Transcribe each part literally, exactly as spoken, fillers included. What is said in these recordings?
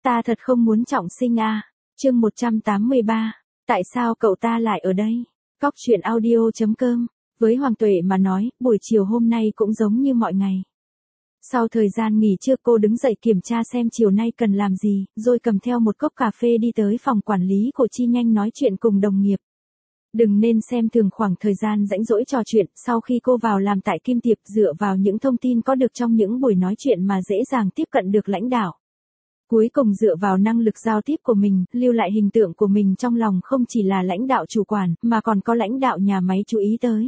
Ta thật không muốn trọng sinh à. Chương một trăm tám mươi ba. Tại sao cậu ta lại ở đây? Cóc truyện audio chấm com. Với Hoàng Tuệ mà nói, buổi chiều hôm nay cũng giống như mọi ngày. Sau thời gian nghỉ trưa cô đứng dậy kiểm tra xem chiều nay cần làm gì, rồi cầm theo một cốc cà phê đi tới phòng quản lý của chi nhanh nói chuyện cùng đồng nghiệp. Đừng nên xem thường khoảng thời gian rãnh rỗi trò chuyện, sau khi cô vào làm tại Kim Tiệp dựa vào những thông tin có được trong những buổi nói chuyện mà dễ dàng tiếp cận được lãnh đạo. Cuối cùng dựa vào năng lực giao tiếp của mình, lưu lại hình tượng của mình trong lòng không chỉ là lãnh đạo chủ quản, mà còn có lãnh đạo nhà máy chú ý tới.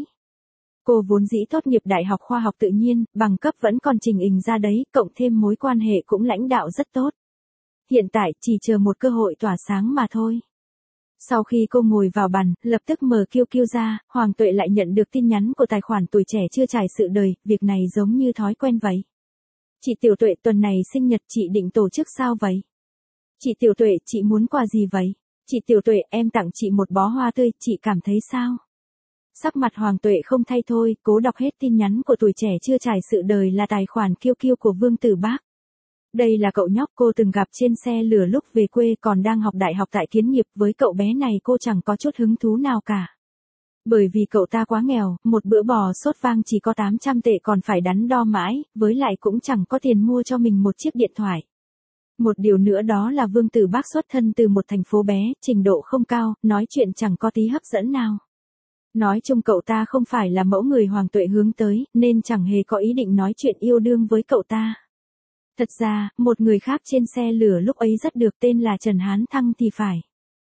Cô vốn dĩ tốt nghiệp Đại học Khoa học Tự nhiên, bằng cấp vẫn còn trình hình ra đấy, cộng thêm mối quan hệ cũng lãnh đạo rất tốt. Hiện tại chỉ chờ một cơ hội tỏa sáng mà thôi. Sau khi cô ngồi vào bàn, lập tức mở Q Q ra, Hoàng Tuệ lại nhận được tin nhắn của tài khoản Tuổi Trẻ Chưa Trải Sự Đời, việc này giống như thói quen vậy. Chị Tiểu Tuệ, tuần này sinh nhật chị định tổ chức sao vậy? Chị Tiểu Tuệ, chị muốn quà gì vậy? Chị Tiểu Tuệ, em tặng chị một bó hoa tươi, chị cảm thấy sao? Sắc mặt Hoàng Tuệ không thay thôi, cố đọc hết tin nhắn của Tuổi Trẻ Chưa Trải Sự Đời là tài khoản Q Q của Vương Tử Bác. Đây là cậu nhóc cô từng gặp trên xe lửa lúc về quê, còn đang học đại học tại Kiến Nghiệp. Với cậu bé này cô chẳng có chút hứng thú nào cả. Bởi vì cậu ta quá nghèo, một bữa bò sốt vang chỉ có tám trăm tệ còn phải đắn đo mãi, với lại cũng chẳng có tiền mua cho mình một chiếc điện thoại. Một điều nữa đó là Vương Tử Bác xuất thân từ một thành phố bé, trình độ không cao, nói chuyện chẳng có tí hấp dẫn nào. Nói chung cậu ta không phải là mẫu người Hoàng Tuệ hướng tới, nên chẳng hề có ý định nói chuyện yêu đương với cậu ta. Thật ra, một người khác trên xe lửa lúc ấy rất được, tên là Trần Hán Thăng thì phải.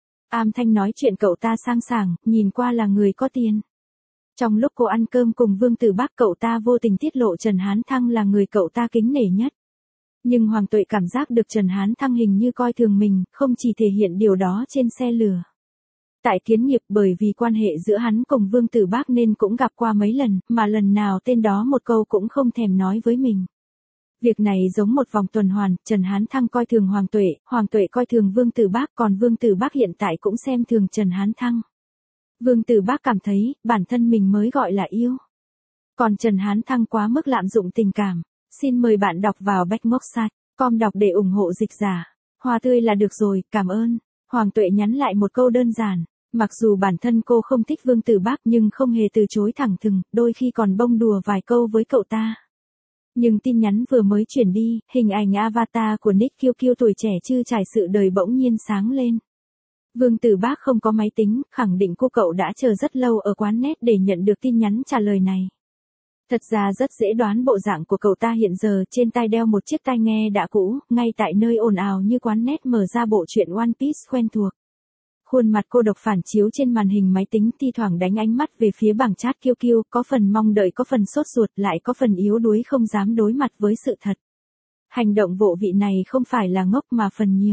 Am thanh nói chuyện cậu ta sang sảng, nhìn qua là người có tiền. Trong lúc cô ăn cơm cùng Vương Tử Bác, cậu ta vô tình tiết lộ Trần Hán Thăng là người cậu ta kính nể nhất. Nhưng Hoàng Tuệ cảm giác được Trần Hán Thăng hình như coi thường mình, không chỉ thể hiện điều đó trên xe lửa. Tại Kiến Nghiệp, bởi vì quan hệ giữa hắn cùng Vương Tử Bác nên cũng gặp qua mấy lần, mà lần nào tên đó một câu cũng không thèm nói với mình. Việc này giống một vòng tuần hoàn, Trần Hán Thăng coi thường Hoàng Tuệ, Hoàng Tuệ coi thường Vương Tử Bác, còn Vương Tử Bác hiện tại cũng xem thường Trần Hán Thăng. Vương Tử Bác cảm thấy, bản thân mình mới gọi là yêu. Còn Trần Hán Thăng quá mức lạm dụng tình cảm. Xin mời bạn đọc vào backmoxsite chấm com đọc để ủng hộ dịch giả. Hoa tươi là được rồi, cảm ơn. Hoàng Tuệ nhắn lại một câu đơn giản. Mặc dù bản thân cô không thích Vương Tử Bác nhưng không hề từ chối thẳng thừng, đôi khi còn bông đùa vài câu với cậu ta. Nhưng tin nhắn vừa mới chuyển đi, hình ảnh avatar của nick Q Q Tuổi Trẻ Chưa Trải Sự Đời bỗng nhiên sáng lên. Vương Tử Bác không có máy tính, khẳng định cô cậu đã chờ rất lâu ở quán net để nhận được tin nhắn trả lời này. Thật ra rất dễ đoán bộ dạng của cậu ta hiện giờ, trên tai đeo một chiếc tai nghe đã cũ, ngay tại nơi ồn ào như quán net mở ra bộ truyện One Piece quen thuộc. Khuôn mặt cô độc phản chiếu trên màn hình máy tính, thi thoảng đánh ánh mắt về phía bảng chat Q Q, có phần mong đợi, có phần sốt ruột, lại có phần yếu đuối không dám đối mặt với sự thật. Hành động vô vị này không phải là ngốc mà phần nhiều.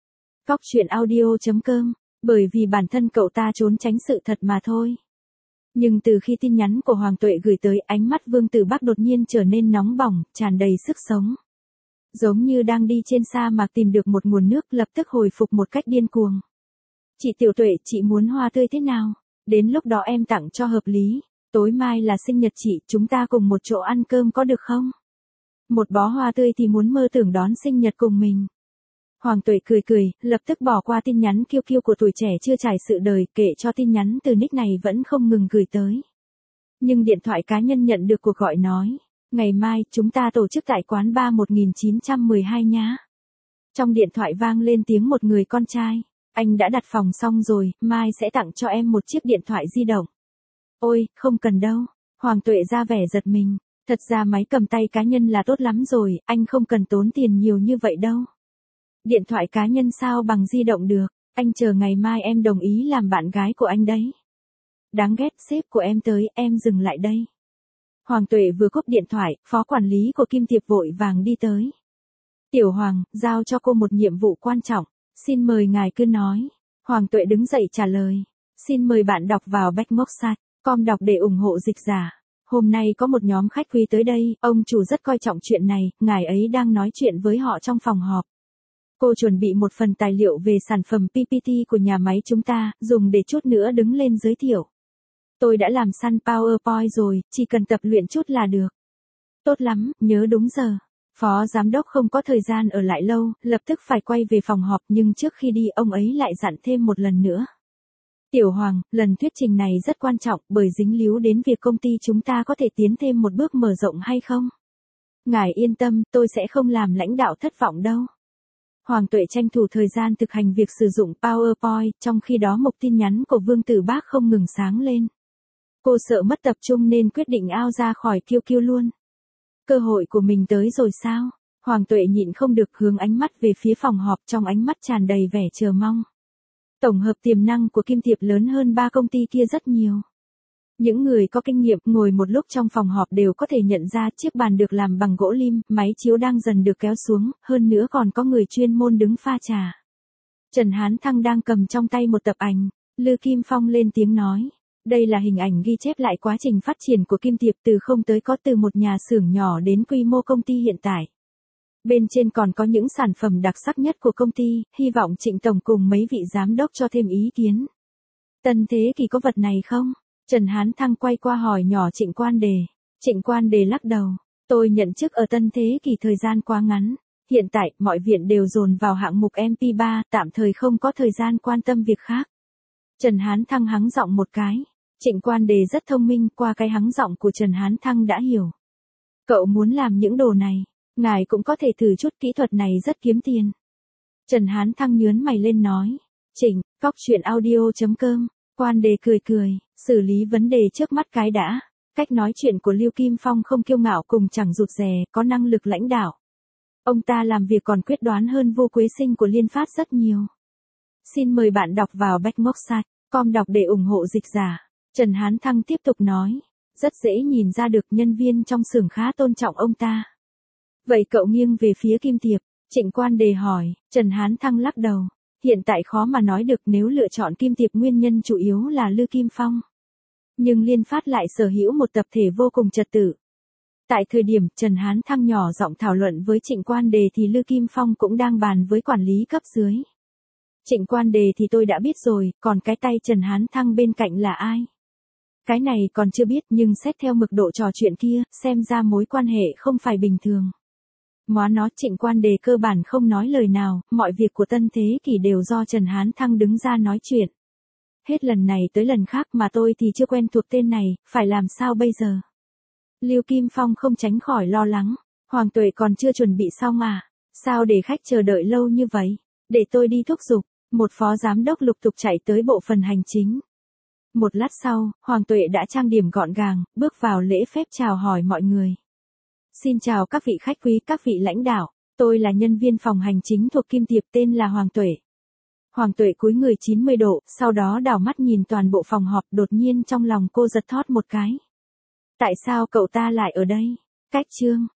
Cóc truyện audio chấm com, bởi vì bản thân cậu ta trốn tránh sự thật mà thôi. Nhưng từ khi tin nhắn của Hoàng Tuệ gửi tới, ánh mắt Vương Tử Bác đột nhiên trở nên nóng bỏng, tràn đầy sức sống. Giống như đang đi trên sa mạc tìm được một nguồn nước, lập tức hồi phục một cách điên cuồng. Chị Tiểu Tuệ, chị muốn hoa tươi thế nào? Đến lúc đó em tặng cho hợp lý. Tối mai là sinh nhật chị, chúng ta cùng một chỗ ăn cơm có được không? Một bó hoa tươi thì muốn mơ tưởng đón sinh nhật cùng mình. Hoàng Tuệ cười cười, lập tức bỏ qua tin nhắn Q Q của Tuổi Trẻ Chưa Trải Sự Đời, kệ cho tin nhắn từ nick này vẫn không ngừng gửi tới. Nhưng điện thoại cá nhân nhận được cuộc gọi nói, ngày mai chúng ta tổ chức tại quán bar một nghìn chín trăm mười hai nhá. Trong điện thoại vang lên tiếng một người con trai, anh đã đặt phòng xong rồi, mai sẽ tặng cho em một chiếc điện thoại di động. Ôi, không cần đâu. Hoàng Tuệ ra vẻ giật mình, thật ra máy cầm tay cá nhân là tốt lắm rồi, anh không cần tốn tiền nhiều như vậy đâu. Điện thoại cá nhân sao bằng di động được, anh chờ ngày mai em đồng ý làm bạn gái của anh đấy. Đáng ghét, sếp của em tới, em dừng lại đây. Hoàng Tuệ vừa cúp điện thoại, phó quản lý của Kim Tiệp vội vàng đi tới. Tiểu Hoàng, giao cho cô một nhiệm vụ quan trọng, xin mời ngài cứ nói. Hoàng Tuệ đứng dậy trả lời, xin mời bạn đọc vào backmoxsite chấm com đọc để ủng hộ dịch giả. Hôm nay có một nhóm khách quý tới đây, ông chủ rất coi trọng chuyện này, ngài ấy đang nói chuyện với họ trong phòng họp. Cô chuẩn bị một phần tài liệu về sản phẩm pê pê tê của nhà máy chúng ta, dùng để chút nữa đứng lên giới thiệu. Tôi đã làm săn PowerPoint rồi, chỉ cần tập luyện chút là được. Tốt lắm, nhớ đúng giờ. Phó giám đốc không có thời gian ở lại lâu, lập tức phải quay về phòng họp nhưng trước khi đi ông ấy lại dặn thêm một lần nữa. Tiểu Hoàng, lần thuyết trình này rất quan trọng bởi dính líu đến việc công ty chúng ta có thể tiến thêm một bước mở rộng hay không. Ngài yên tâm, tôi sẽ không làm lãnh đạo thất vọng đâu. Hoàng Tuệ tranh thủ thời gian thực hành việc sử dụng PowerPoint, trong khi đó mục tin nhắn của Vương Tử Bác không ngừng sáng lên. Cô sợ mất tập trung nên quyết định ao ra khỏi Q Q luôn. Cơ hội của mình tới rồi sao? Hoàng Tuệ nhịn không được hướng ánh mắt về phía phòng họp, trong ánh mắt tràn đầy vẻ chờ mong. Tổng hợp tiềm năng của Kim Tiệp lớn hơn ba công ty kia rất nhiều. Những người có kinh nghiệm ngồi một lúc trong phòng họp đều có thể nhận ra chiếc bàn được làm bằng gỗ lim, máy chiếu đang dần được kéo xuống, hơn nữa còn có người chuyên môn đứng pha trà. Trần Hán Thăng đang cầm trong tay một tập ảnh, Lư Kim Phong lên tiếng nói. Đây là hình ảnh ghi chép lại quá trình phát triển của Kim Tiệp từ không tới có, từ một nhà xưởng nhỏ đến quy mô công ty hiện tại. Bên trên còn có những sản phẩm đặc sắc nhất của công ty, hy vọng Trịnh Tổng cùng mấy vị giám đốc cho thêm ý kiến. Tân Thế Kỳ có vật này không? Trần Hán Thăng quay qua hỏi nhỏ Trịnh Quan Đề. Trịnh Quan Đề lắc đầu. Tôi nhận chức ở Tân Thế Kỳ thời gian quá ngắn. Hiện tại, mọi viện đều dồn vào hạng mục em pê ba, tạm thời không có thời gian quan tâm việc khác. Trần Hán Thăng hắng giọng một cái. Trịnh Quan Đề rất thông minh, qua cái hắng giọng của Trần Hán Thăng đã hiểu. Cậu muốn làm những đồ này, ngài cũng có thể thử chút, kỹ thuật này rất kiếm tiền. Trần Hán Thăng nhớn mày lên nói. Trịnh, cóc chuyện audio chấm com. Quan Đề cười cười, xử lý vấn đề trước mắt cái đã. Cách nói chuyện của Lưu Kim Phong không kiêu ngạo cùng chẳng rụt rè, có năng lực lãnh đạo. Ông ta làm việc còn quyết đoán hơn Vô Quế Sinh của Liên Phát rất nhiều. Xin mời bạn đọc vào backmoxsite chấm com đọc để ủng hộ dịch giả. Trần Hán Thăng tiếp tục nói. Rất dễ nhìn ra được nhân viên trong xưởng khá tôn trọng ông ta. Vậy cậu nghiêng về phía Kim Tiệp? Trịnh Quan Đề hỏi. Trần Hán Thăng lắc đầu. Hiện tại khó mà nói được, nếu lựa chọn Kim Tiệp nguyên nhân chủ yếu là Lư Kim Phong. Nhưng Liên Phát lại sở hữu một tập thể vô cùng trật tự. Tại thời điểm Trần Hán Thăng nhỏ giọng thảo luận với Trịnh Quan Đề thì Lư Kim Phong cũng đang bàn với quản lý cấp dưới. Trịnh Quan Đề thì tôi đã biết rồi, còn cái tay Trần Hán Thăng bên cạnh là ai? Cái này còn chưa biết, nhưng xét theo mực độ trò chuyện kia, xem ra mối quan hệ không phải bình thường. Móa nó, Trịnh Quan Đề cơ bản không nói lời nào, mọi việc của Tân Thế Kỷ đều do Trần Hán Thăng đứng ra nói chuyện. Hết lần này tới lần khác mà tôi thì chưa quen thuộc tên này, phải làm sao bây giờ? Lưu Kim Phong không tránh khỏi lo lắng. Hoàng Tuệ còn chưa chuẩn bị xong à? Sao để khách chờ đợi lâu như vậy? Để tôi đi thúc giục. Một phó giám đốc lục tục chạy tới bộ phận hành chính. Một lát sau, Hoàng Tuệ đã trang điểm gọn gàng, bước vào lễ phép chào hỏi mọi người. Xin chào các vị khách quý, các vị lãnh đạo. Tôi là nhân viên phòng hành chính thuộc Kim Tiệp, tên là Hoàng Tuệ. Hoàng Tuệ cúi người chín mươi độ, sau đó đảo mắt nhìn toàn bộ phòng họp, đột nhiên trong lòng cô giật thót một cái. Tại sao cậu ta lại ở đây? Cách chương.